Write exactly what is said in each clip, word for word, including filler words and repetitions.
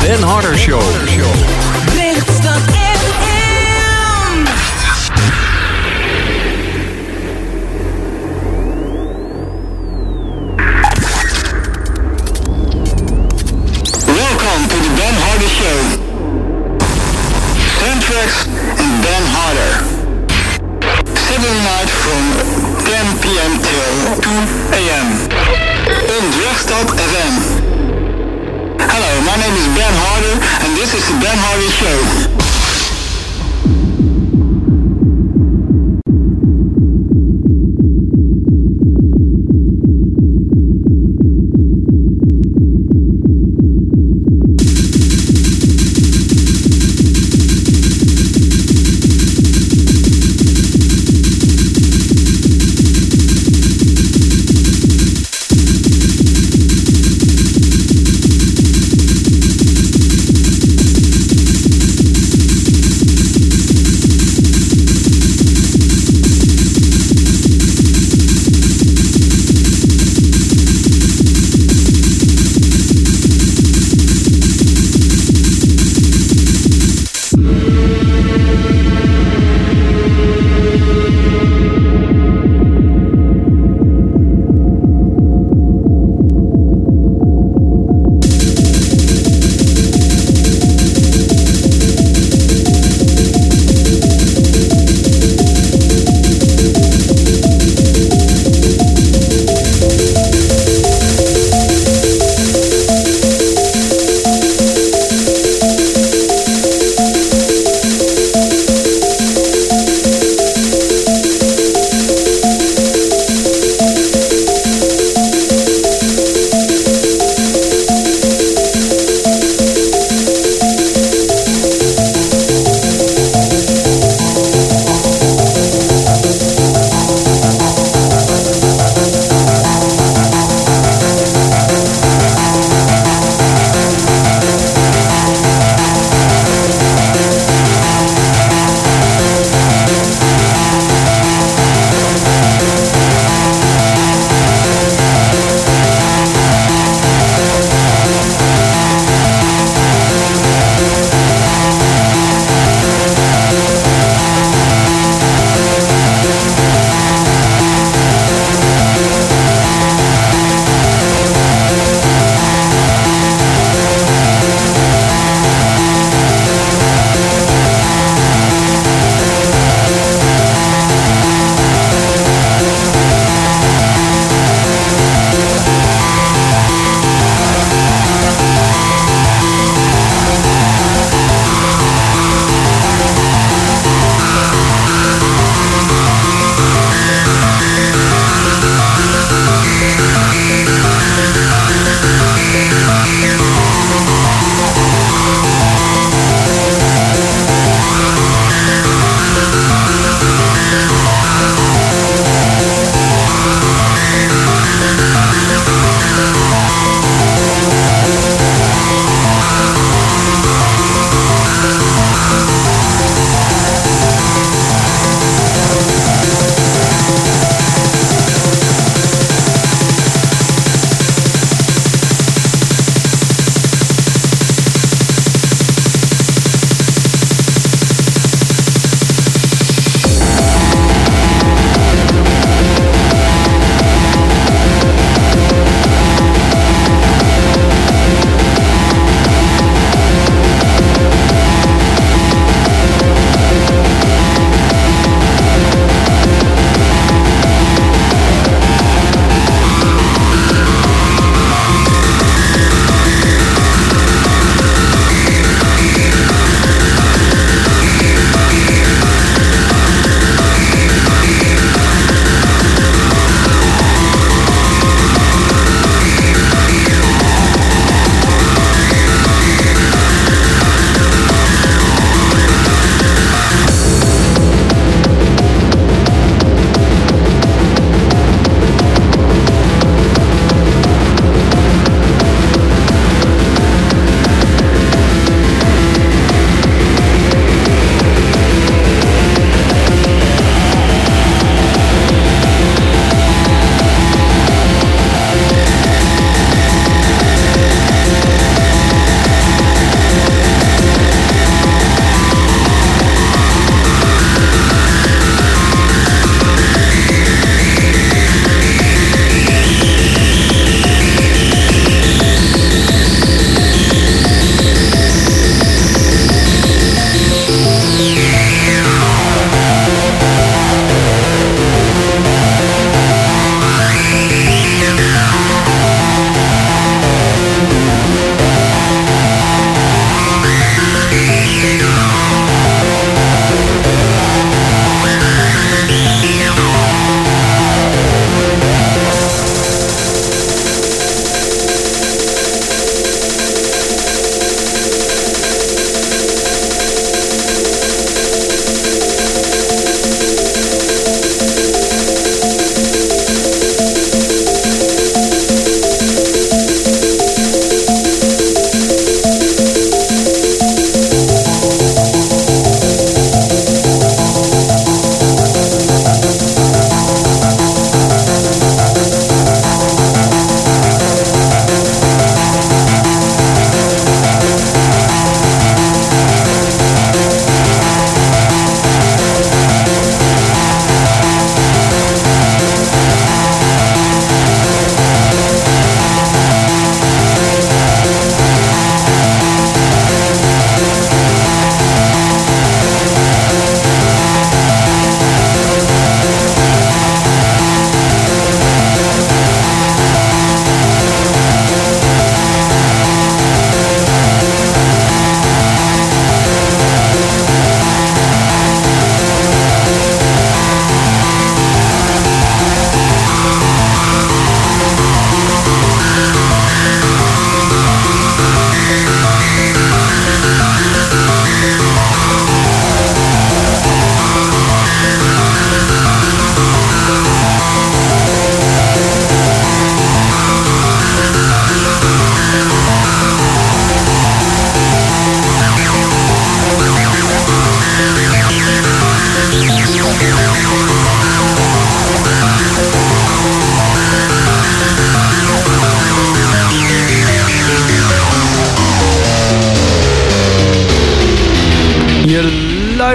Ben Harder Show. Lichtstad F M. Welcome to the Ben Harder Show. Soundtracks and Ben Harder. Saturday night from ten p.m. till two a.m. on Lichtstad F M. Hello, my name is Ben Harder and this is the Ben Harder Show.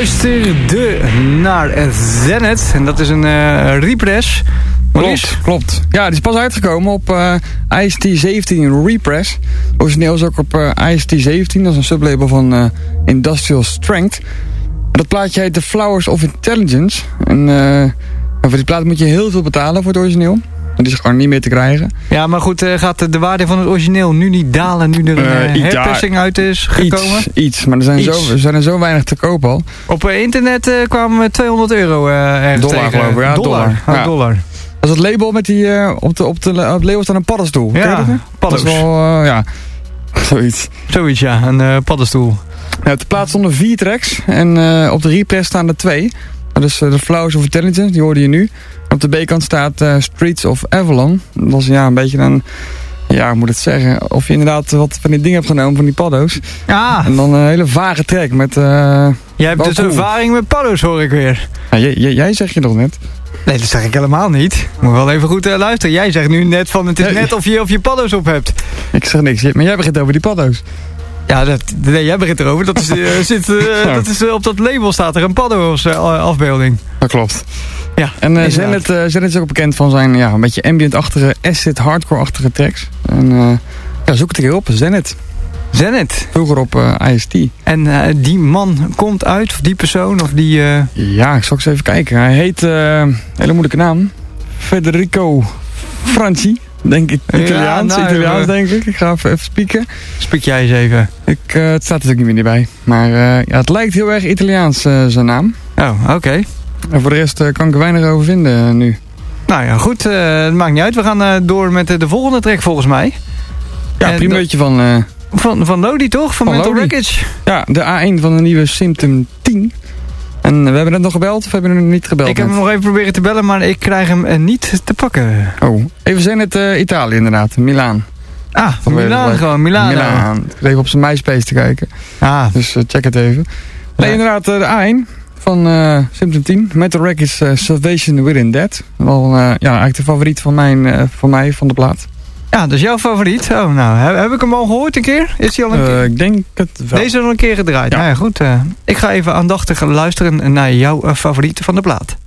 luisterde naar Zenith. En dat is een uh, repress. Klopt, klopt. Ja, die is pas uitgekomen op uh, I S T zeventien Repress. Origineel is ook op uh, I S T zeventien. Dat is een sublabel van uh, Industrial Strength. Dat plaatje heet The Flowers of Intelligence. En uh, voor die plaat moet je heel veel betalen voor het origineel. Die is gewoon niet meer te krijgen. Ja, maar goed, uh, gaat de waarde van het origineel nu niet dalen nu er een uh, uh, herpressing ja, uit is gekomen? Iets, iets maar er zijn, iets. Zo, er zijn er zo weinig te koop al. Op uh, internet uh, kwamen we tweehonderd euro uh, ergens dollar, tegen. Geloof ik, ja, dollar. Dollar. Ja. Oh, dollar. Dat is het label met die, uh, op, de, op, de, op het label staat een paddenstoel. Ja, paddenstoel. Dat is wel, uh, ja, zoiets. Zoiets, ja, een uh, paddenstoel. Ja, op de plaat stonden vier tracks en uh, op de repress staan er twee. Dat is uh, The Flowers of Intelligence, die hoorde je nu. Op de B-kant staat uh, Streets of Avalon. Dat is ja, een beetje een, ja, hoe moet ik het zeggen, of je inderdaad wat van die dingen hebt genomen, van die paddo's. Ja. En dan een hele vage track met... Uh, jij hebt dus cool. ervaring met paddo's, hoor ik weer. Ja, jij, jij, jij zeg je nog net. Nee, dat zeg ik helemaal niet. Moet wel even goed uh, luisteren. Jij zegt nu net van het is net of je, of je paddo's op hebt. Ik zeg niks, maar jij begint over die paddo's. Ja, dat, nee, jij begint erover. Dat is, uh, zit, uh, ja. dat is, uh, op dat label staat er een paddo's uh, afbeelding. Dat klopt. Ja, en uh, Zenith, uh, Zenith is ook bekend van zijn ja, een beetje ambient-achtige, acid, hardcore-achtige tracks. En uh, ja, zoek het een keer op, Zenith. Zenith. Vroeger op uh, I S T. En uh, die man komt uit, of die persoon, of die... Uh... Ja, ik zal eens even kijken. Hij heet, uh, hele moeilijke naam, Federico Franchi. Denk ik, Italiaans, ja, nou, Italiaans denk ik. Ik ga even, even spieken. Spiek jij eens even. Ik, uh, het staat er ook niet meer bij. Maar uh, ja, het lijkt heel erg Italiaans, uh, zijn naam. Oh, oké. Okay. En voor de rest uh, kan ik er weinig over vinden uh, nu. Nou ja, goed. Uh, het maakt niet uit. We gaan uh, door met uh, de volgende track volgens mij. Ja, een primeurtje van... Uh, van, van Lodi toch? Van, van Mental Wreckage. Ja, de A één van de nieuwe Symptom tien. En we hebben net nog gebeld of hebben we hem niet gebeld? Ik heb net? hem nog even proberen te bellen, maar ik krijg hem uh, niet te pakken. Oh, even zijn het uh, Italië inderdaad, Milaan. Ah, van Milaan gewoon, Milaan. Milaan. Ik zit even op zijn MySpace te kijken. Ah. Dus uh, check het even. Nee, ja. Inderdaad, uh, de A één van uh, Symptom tien. Mental Wreckage uh, Salvation Within Dead. Wel, uh, ja, eigenlijk de favoriet van, mijn, uh, van mij, van de plaat. Ja, dat is jouw favoriet. Oh, nou, heb, heb ik hem al gehoord een keer? Is hij al een uh, keer? Ik denk het wel. Deze al een keer gedraaid. Ja. Nou ja, goed. Uh, ik ga even aandachtig luisteren naar jouw uh, favoriet van de plaat.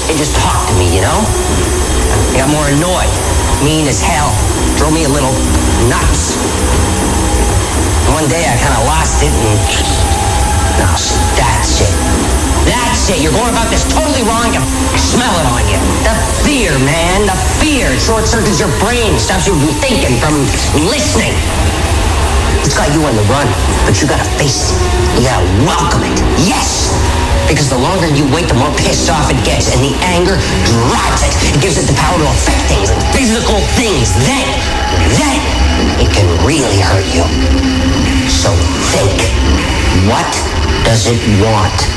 and just talk to me, you know? I got more annoyed, mean as hell, drove me a little nuts. One day I kind of lost it and... No, that's it. That's it. You're going about this totally wrong. You smell it on you. The fear, man. The fear. It short circuits your brain. Stops you from thinking, from listening. It's got you on the run, but you gotta face it. You gotta welcome it. Yes! Because the longer you wait, the more pissed off it gets, and the anger drives it. It gives it the power to affect things, like physical things. Then, then, it can really hurt you. So think, what does it want?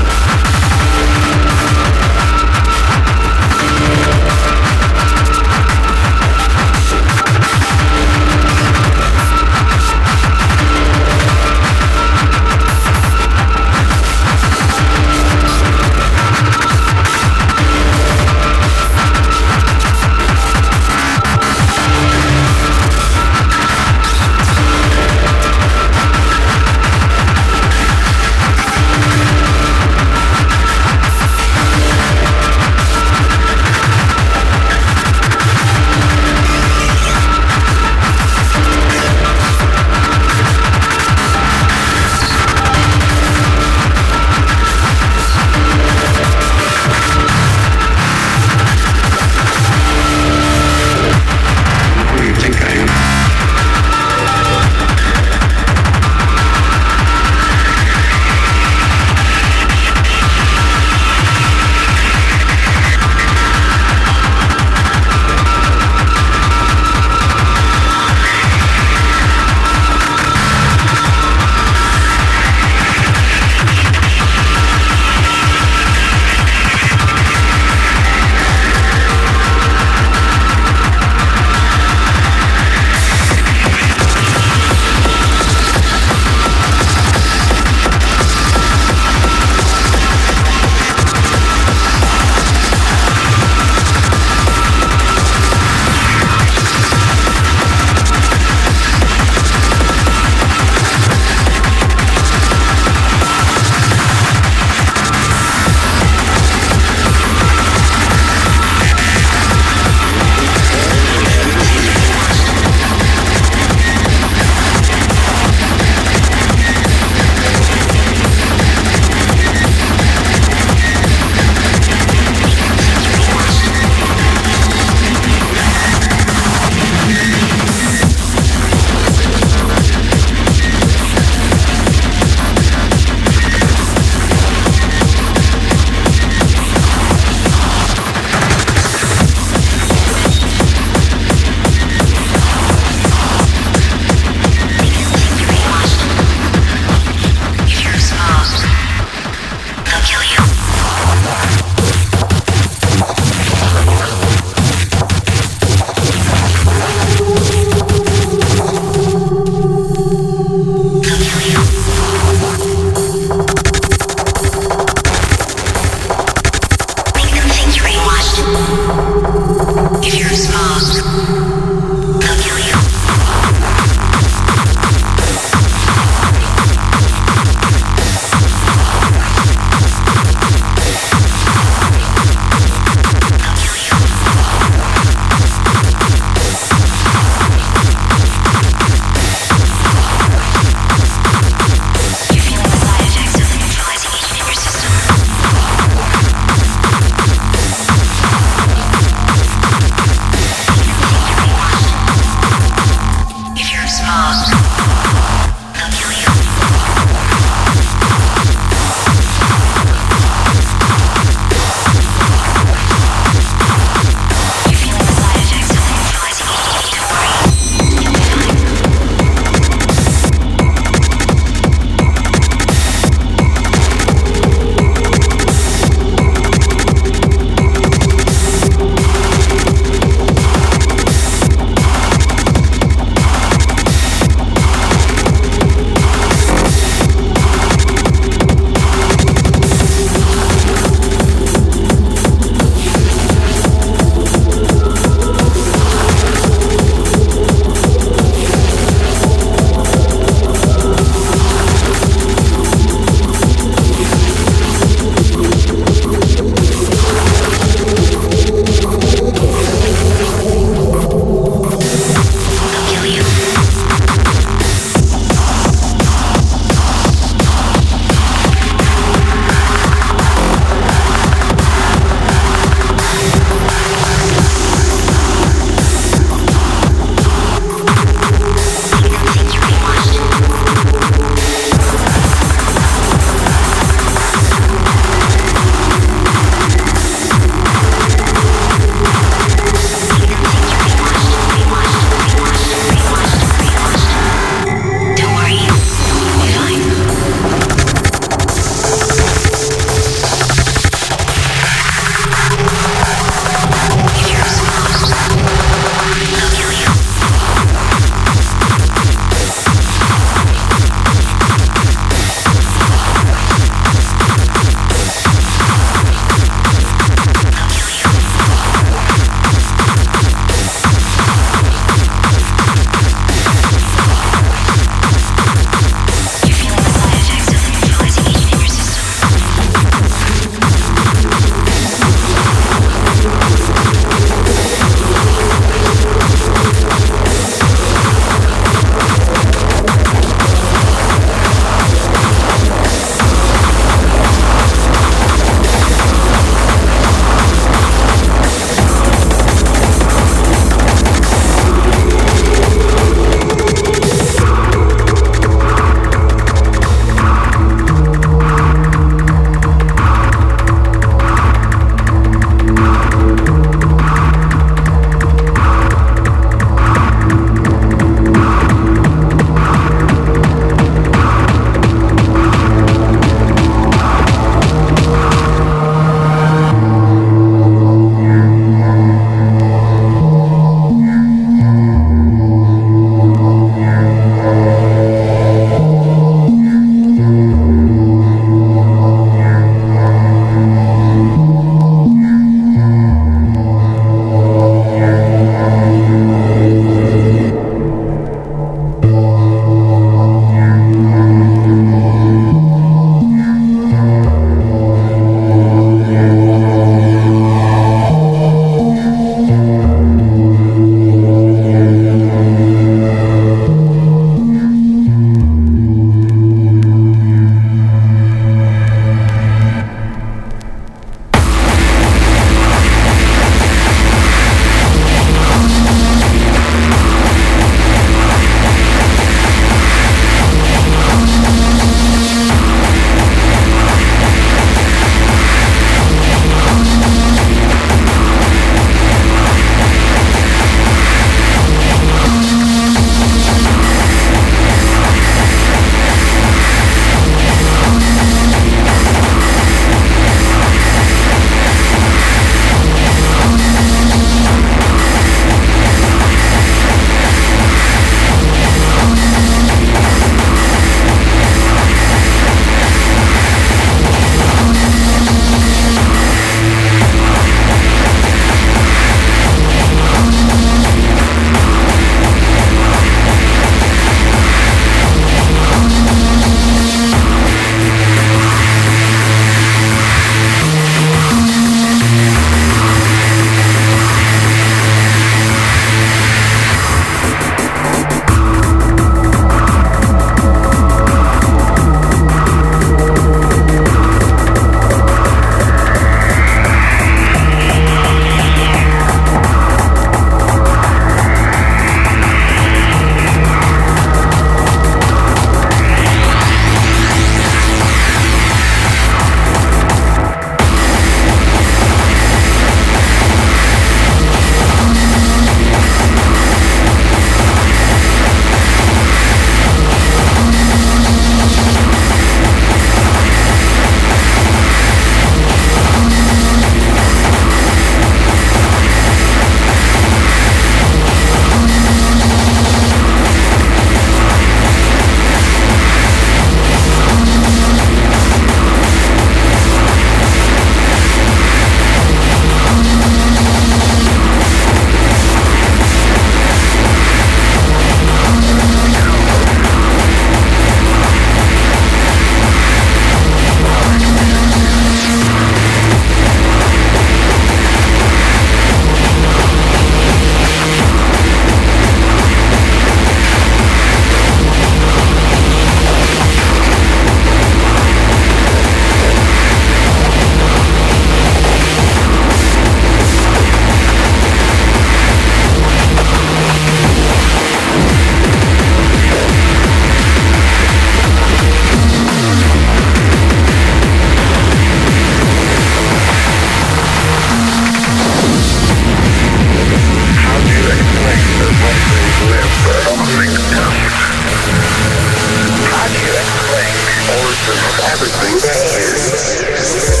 everything that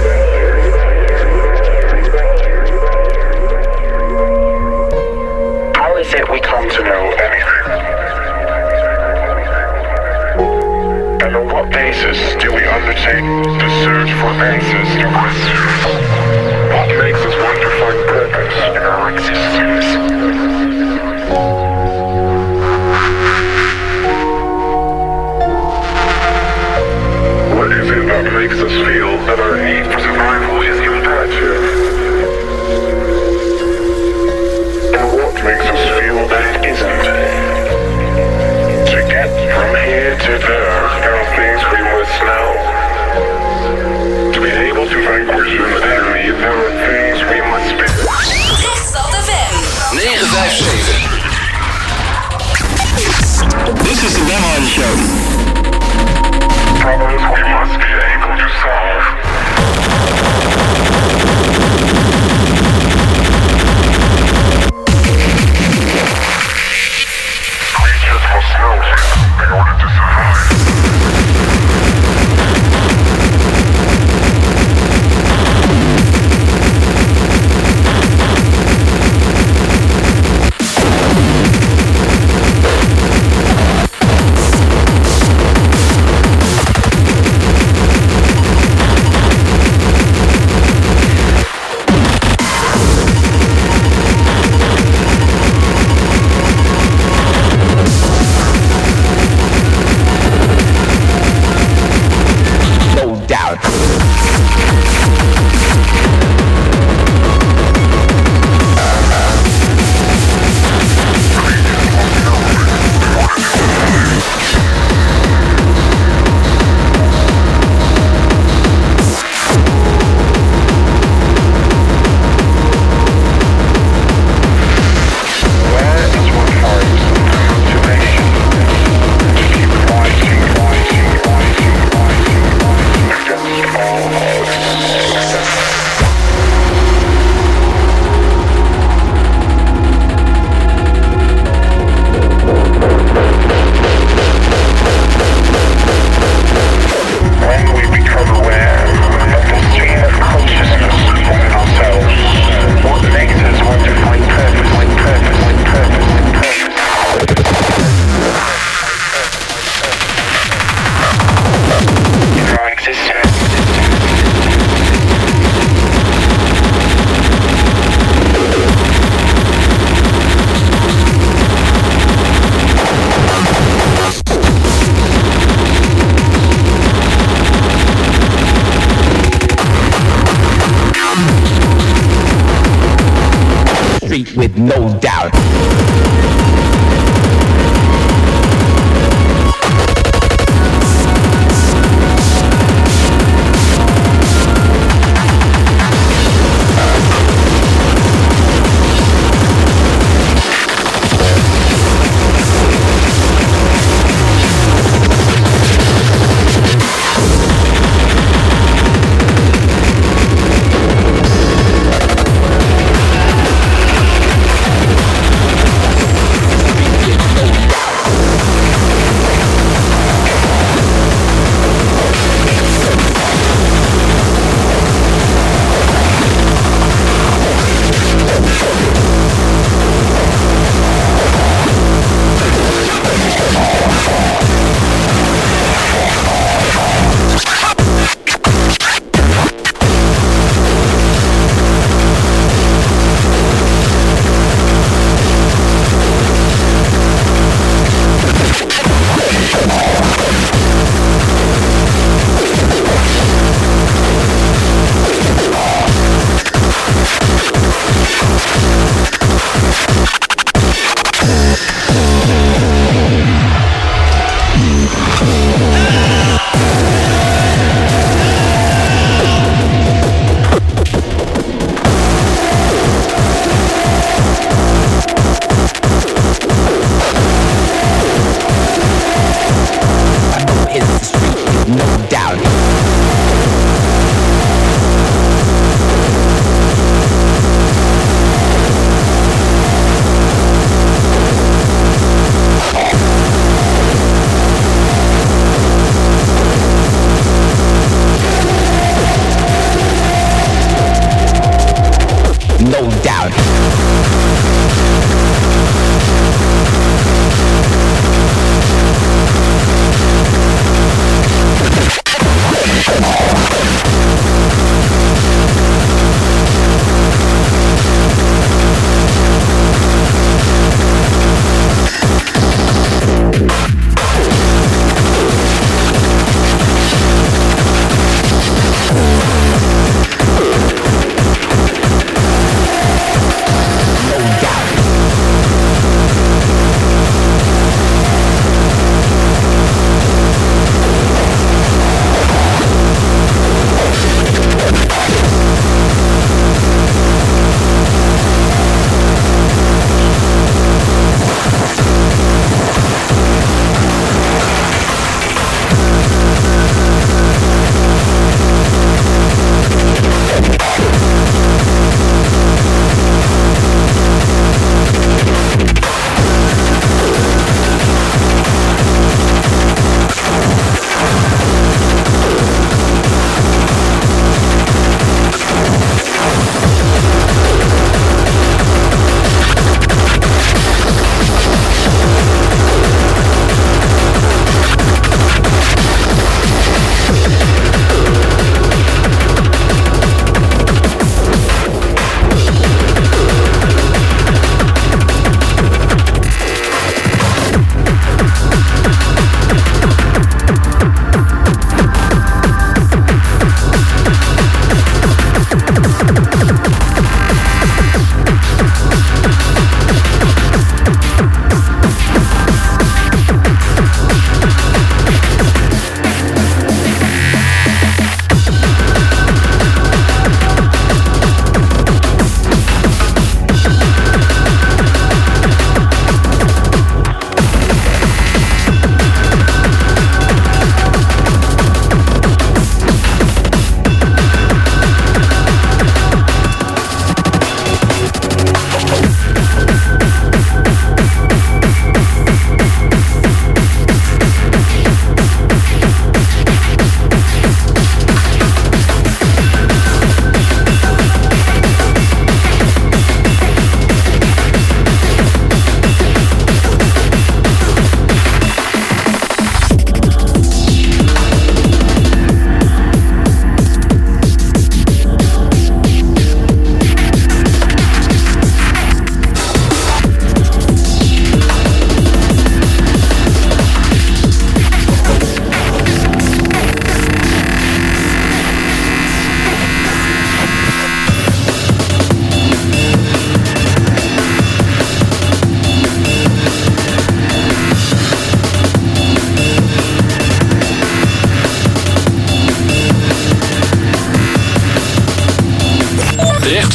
is. How is it we come to know anything? And on what basis do we undertake the search for answers to questions? What makes us want to find purpose in our existence? What is it that makes us feel that our need for survival is imperative? And what makes us feel that it isn't? To get from here to there, there are things we must know. To be able to vanquish an enemy, there are things we must be. Randstad F M. negen vijf zeven. This is the Ben Hardy Show. Problems we must be able to solve. Creatures must know this in order to survive. With no doubt.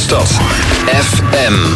Hoofdstad F M.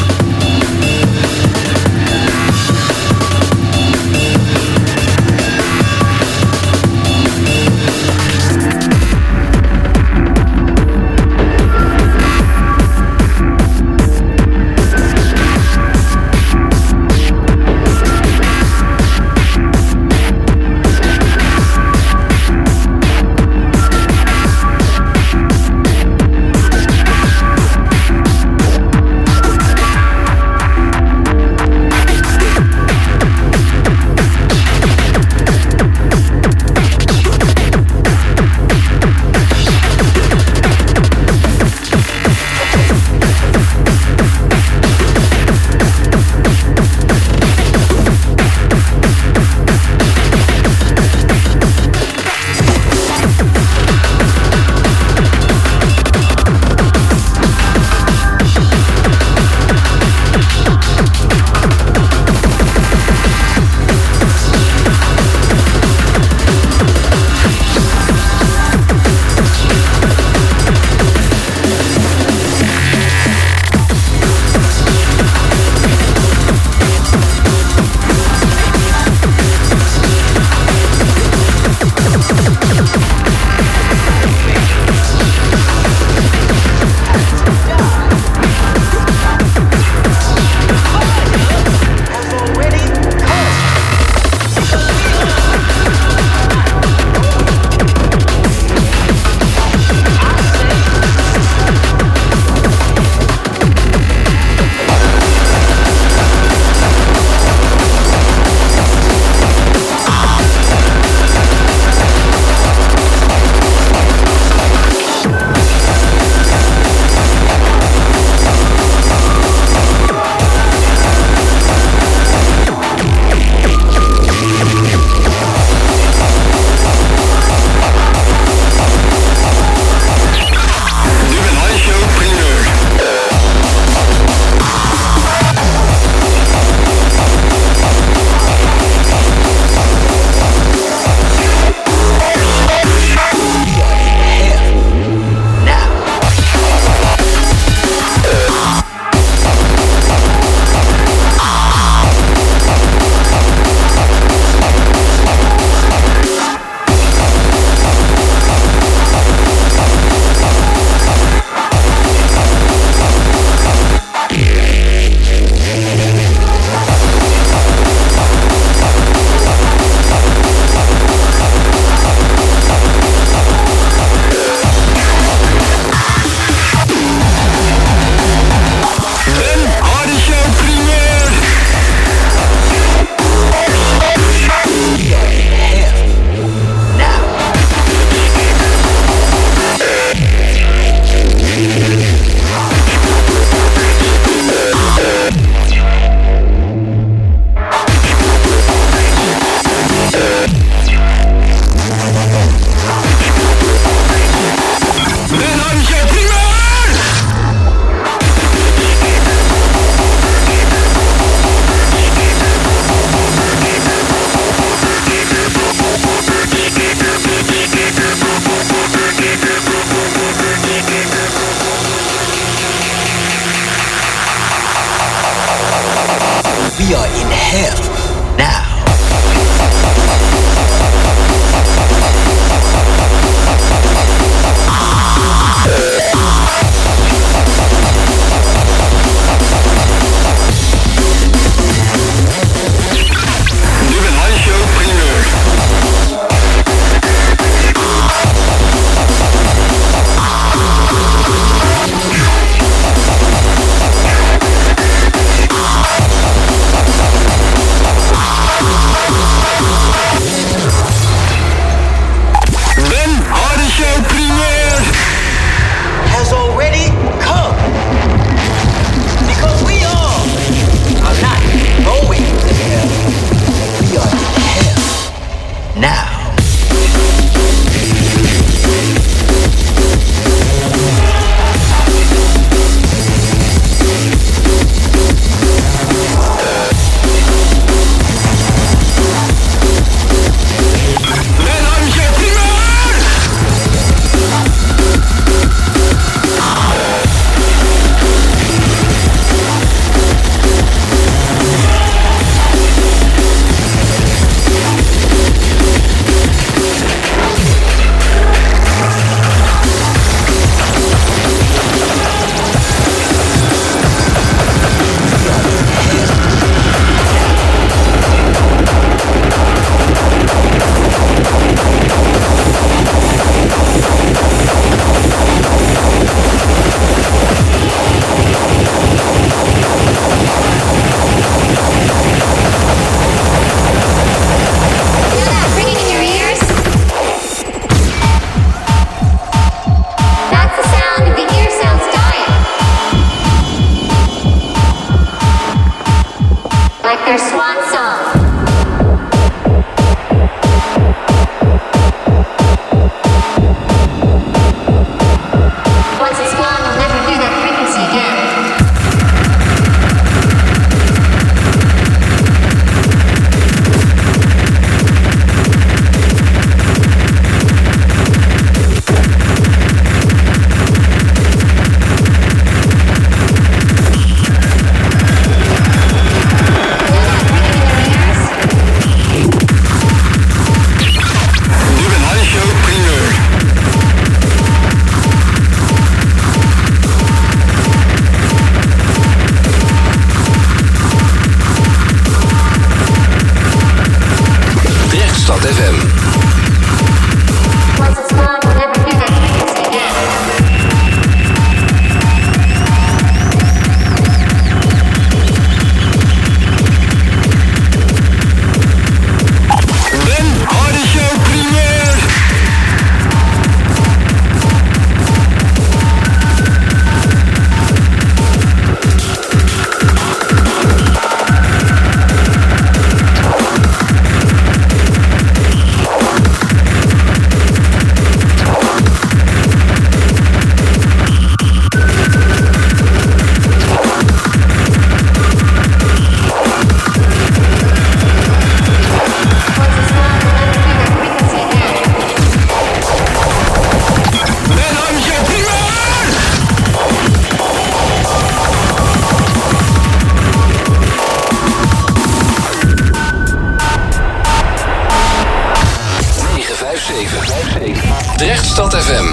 zeven. Drechtstad F M.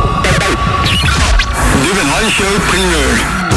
De Ben Hardy Show primeur.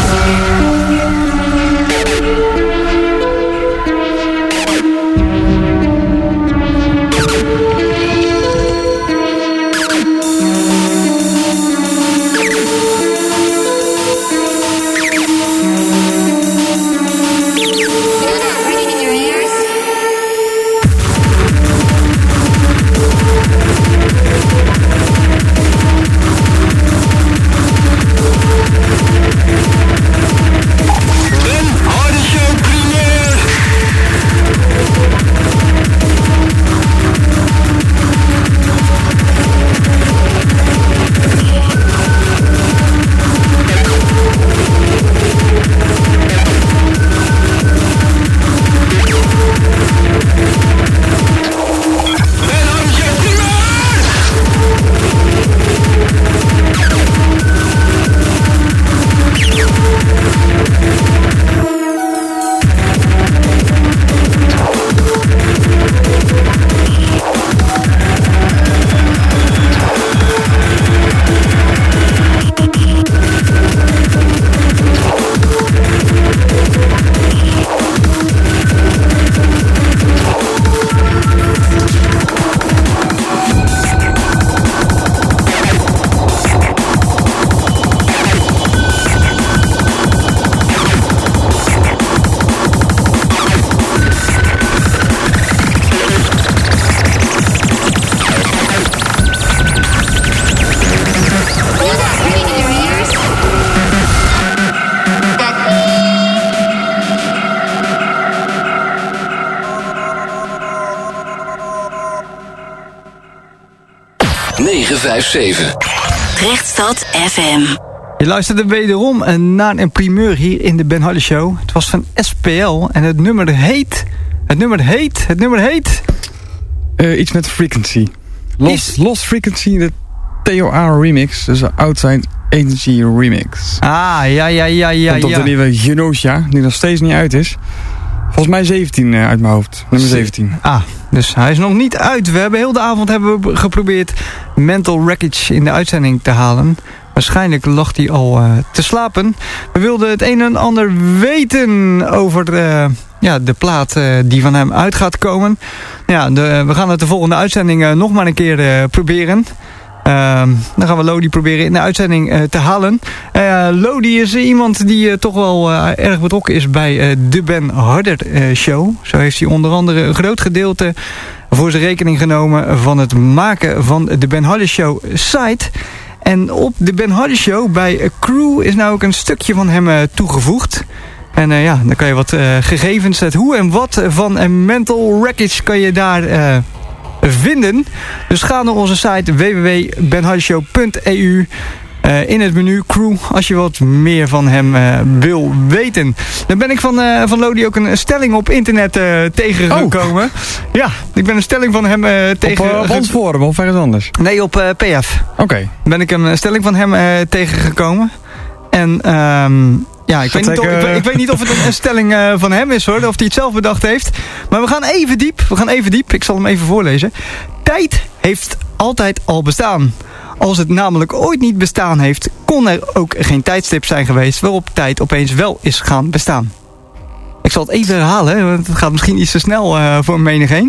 negen vijf zeven. Drechtstad F M. Je luisterde wederom naar een primeur hier in de Ben Hardy Show. Het was van S P L en het nummer heet... Het nummer heet... Het nummer heet... Uh, iets met Frequency. Lost, Is... Lost Frequency, de T O R remix. Dus een Outside Agency remix. Ah, ja, ja, ja, ja. Komt op ja. de nieuwe Genosha, die nog steeds niet uit is. Volgens mij zeventien uh, uit mijn hoofd. Nummer zeventien. Ah, dus hij is nog niet uit. We hebben heel de avond hebben we geprobeerd Mental Wreckage in de uitzending te halen. Waarschijnlijk lag hij al uh, te slapen. We wilden het een en ander weten over uh, ja, de plaat uh, die van hem uit gaat komen. Ja, de, we gaan het de volgende uitzending uh, nog maar een keer uh, proberen. Uh, dan gaan we Lodi proberen in de uitzending uh, te halen. Uh, Lodi is iemand die uh, toch wel uh, erg betrokken is bij uh, de Ben Harder uh, Show. Zo heeft hij onder andere een groot gedeelte voor zijn rekening genomen van het maken van de Ben Harder Show site. En op de Ben Harder Show bij Crew is nou ook een stukje van hem uh, toegevoegd. En uh, ja, dan kan je wat uh, gegevens, het hoe en wat van uh, Mental Wreckage kan je daar uh, vinden. Dus ga naar onze site w w w punt ben hardy show punt e u. Uh, in het menu Crew, als je wat meer van hem uh, wil weten. Dan ben ik van, uh, van Lodi ook een stelling op internet uh, tegengekomen. Oh. Ja, ik ben een stelling van hem uh, tegen... Op, uh, op ons forum of ergens anders? Nee, op uh, P F. Oké. Okay. Ben ik een stelling van hem uh, tegengekomen. En... Um, Ja, ik weet, niet of, ik, weet, ik weet niet of het een, een stelling uh, van hem is hoor, of hij het zelf bedacht heeft. Maar we gaan even diep, we gaan even diep, ik zal hem even voorlezen. Tijd heeft altijd al bestaan. Als het namelijk ooit niet bestaan heeft, kon er ook geen tijdstip zijn geweest waarop tijd opeens wel is gaan bestaan. Ik zal het even herhalen, want het gaat misschien iets te snel uh, voor menigeen.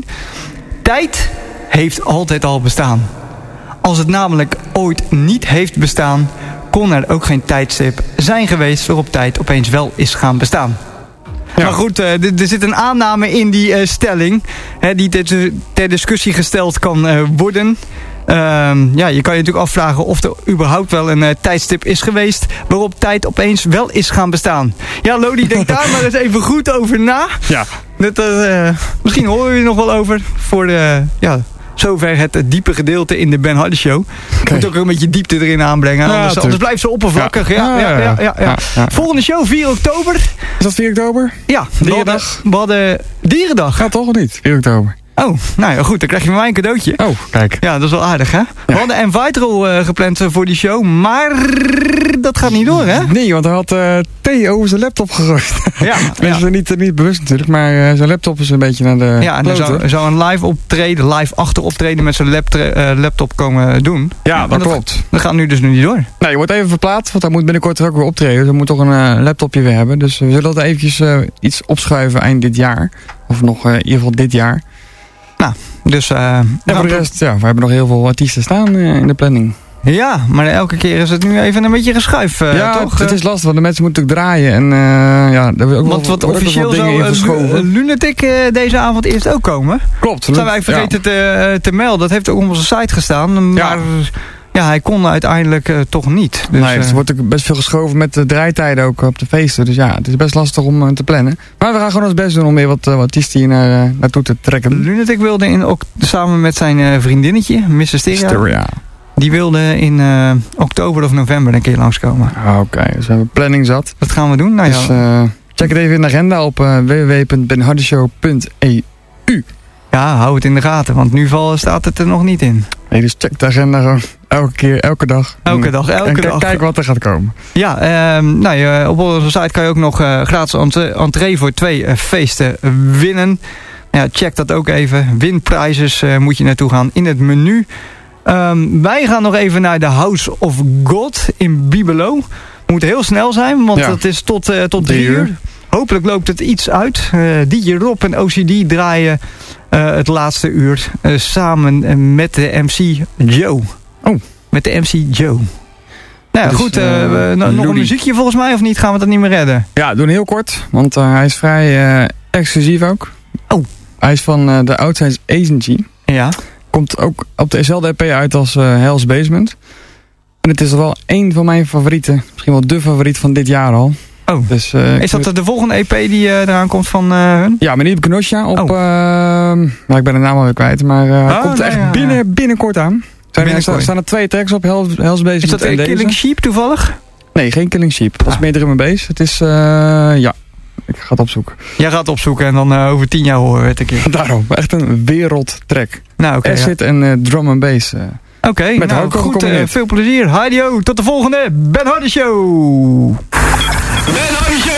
Tijd heeft altijd al bestaan. Als het namelijk ooit niet heeft bestaan, kon er ook geen tijdstip zijn geweest waarop tijd opeens wel is gaan bestaan. Ja. Maar goed, uh, er, er zit een aanname in die uh, stelling, hè, die ter, ter discussie gesteld kan uh, worden. Uh, ja, je kan je natuurlijk afvragen of er überhaupt wel een uh, tijdstip is geweest waarop tijd opeens wel is gaan bestaan. Ja, Lodi, denk daar maar eens even goed over na. Ja. Dat, uh, misschien horen we er nog wel over voor de... Ja, zover het diepe gedeelte in de Ben Hardy Show. Okay. Moet ook een beetje diepte erin aanbrengen. Ja, anders, anders blijft ze oppervlakkig. Ja. Ja, ja, ja, ja, ja. Ja, ja. Volgende show, vier oktober. Is dat vier oktober? Ja. Dierendag? We hadden Dierendag. Ja, toch of niet? vier oktober. Oh, nou ja, goed. Dan krijg je van mij een cadeautje. Oh, kijk. Ja, dat is wel aardig, hè? We hadden Envitro uh, gepland uh, voor die show, maar dat gaat niet door, hè? Nee, want hij had uh, thee over zijn laptop gegooid. Ja. Mensen ja. niet, niet bewust natuurlijk, maar uh, zijn laptop is een beetje naar de Ja, en dan zou, zou een live optreden, live achter optreden met zijn laptre- uh, laptop komen doen. Ja, dat, dat klopt. Dat gaat nu dus nu niet door. Nee, je wordt even verplaatst, want hij moet binnenkort ook weer optreden. Dus hij moet toch een uh, laptopje weer hebben. Dus we zullen dat eventjes uh, iets opschuiven eind dit jaar. Of nog uh, in ieder geval dit jaar. Nou, dus... Uh, en voor de rest, ja, we hebben nog heel veel artiesten staan uh, in de planning. Ja, maar elke keer is het nu even een beetje geschuif, uh, ja, toch? Het is lastig, want de mensen moeten natuurlijk draaien. En uh, ja, daar wil ook want wel, wat officieel dingen in verschoven. zou uh, Lunatic uh, deze avond eerst ook komen. Klopt. Dat zijn wij vergeten ja. te, te melden. Dat heeft ook op onze site gestaan. Maar ja, ja hij kon uiteindelijk uh, toch niet. Dus, nee, dus er wordt ook best veel geschoven met de draaitijden ook op de feesten. Dus ja, het is best lastig om uh, te plannen. Maar we gaan gewoon ons best doen om weer wat, uh, wat artiesten hier naar, uh, naartoe te trekken. Lunatic wilde in, ook samen met zijn uh, vriendinnetje, missus Stereo. Stereo. Die wilde in uh, oktober of november een keer langskomen. Oké, okay, dus we hebben planning zat. Wat gaan we doen? Nou, dus ja. uh, check het even in de agenda op uh, w w w punt ben harde show punt e u. Ja, hou het in de gaten, want nu val, staat het er nog niet in. Nee, dus check de agenda gewoon elke keer, elke dag. Elke dag, elke en dag. Kijk wat er gaat komen. Ja, uh, nou, uh, op onze site kan je ook nog uh, gratis entre- entree voor twee uh, feesten winnen. Ja, check dat ook even. Winprijzes uh, moet je naartoe gaan in het menu. Um, wij gaan nog even naar de House of God in Bibelo. We moeten heel snel zijn, want ja. dat is tot, uh, tot drie uur. uur. Hopelijk loopt het iets uit. Uh, D J Rob en O C D draaien uh, het laatste uur uh, samen uh, met de M C Joe. Oh. Met de M C Joe. Nou ja, dus, goed, uh, uh, uh, nog een muziekje volgens mij of niet? Gaan we dat niet meer redden? Ja, doen heel kort, want uh, hij is vrij uh, exclusief ook. Oh. Hij is van uh, de Outsides Agency. Ja. Komt ook op dezelfde E P uit als uh, Hell's Basement. En het is wel één van mijn favorieten. Misschien wel de favoriet van dit jaar al. Oh. Dus, uh, is dat het... de volgende E P die uh, eraan komt van uh, hun? Ja, meneer Kenosha op... Oh. Uh, nou, ik ben de naam alweer kwijt. Maar uh, oh, hij komt nee, echt ja, binnen, ja. binnenkort aan. Zijn er staan, staan er twee tracks op Hell's, Hell's Basement. Is dat en Killing deze. Sheep toevallig? Nee, geen Killing Sheep. Dat is ah. meer drum and bass. Het is... Uh, ja. Ik ga het opzoeken. Jij gaat opzoeken en dan uh, over tien jaar horen we het een keer. Daarom. Echt een wereldtrack. Nou, oké. Okay, Acid ja. en uh, drum and bass. Uh, Oké, okay, nou goed. Uh, veel plezier. Heidio, tot de volgende Ben Hardy Show. Ben Hardy Show.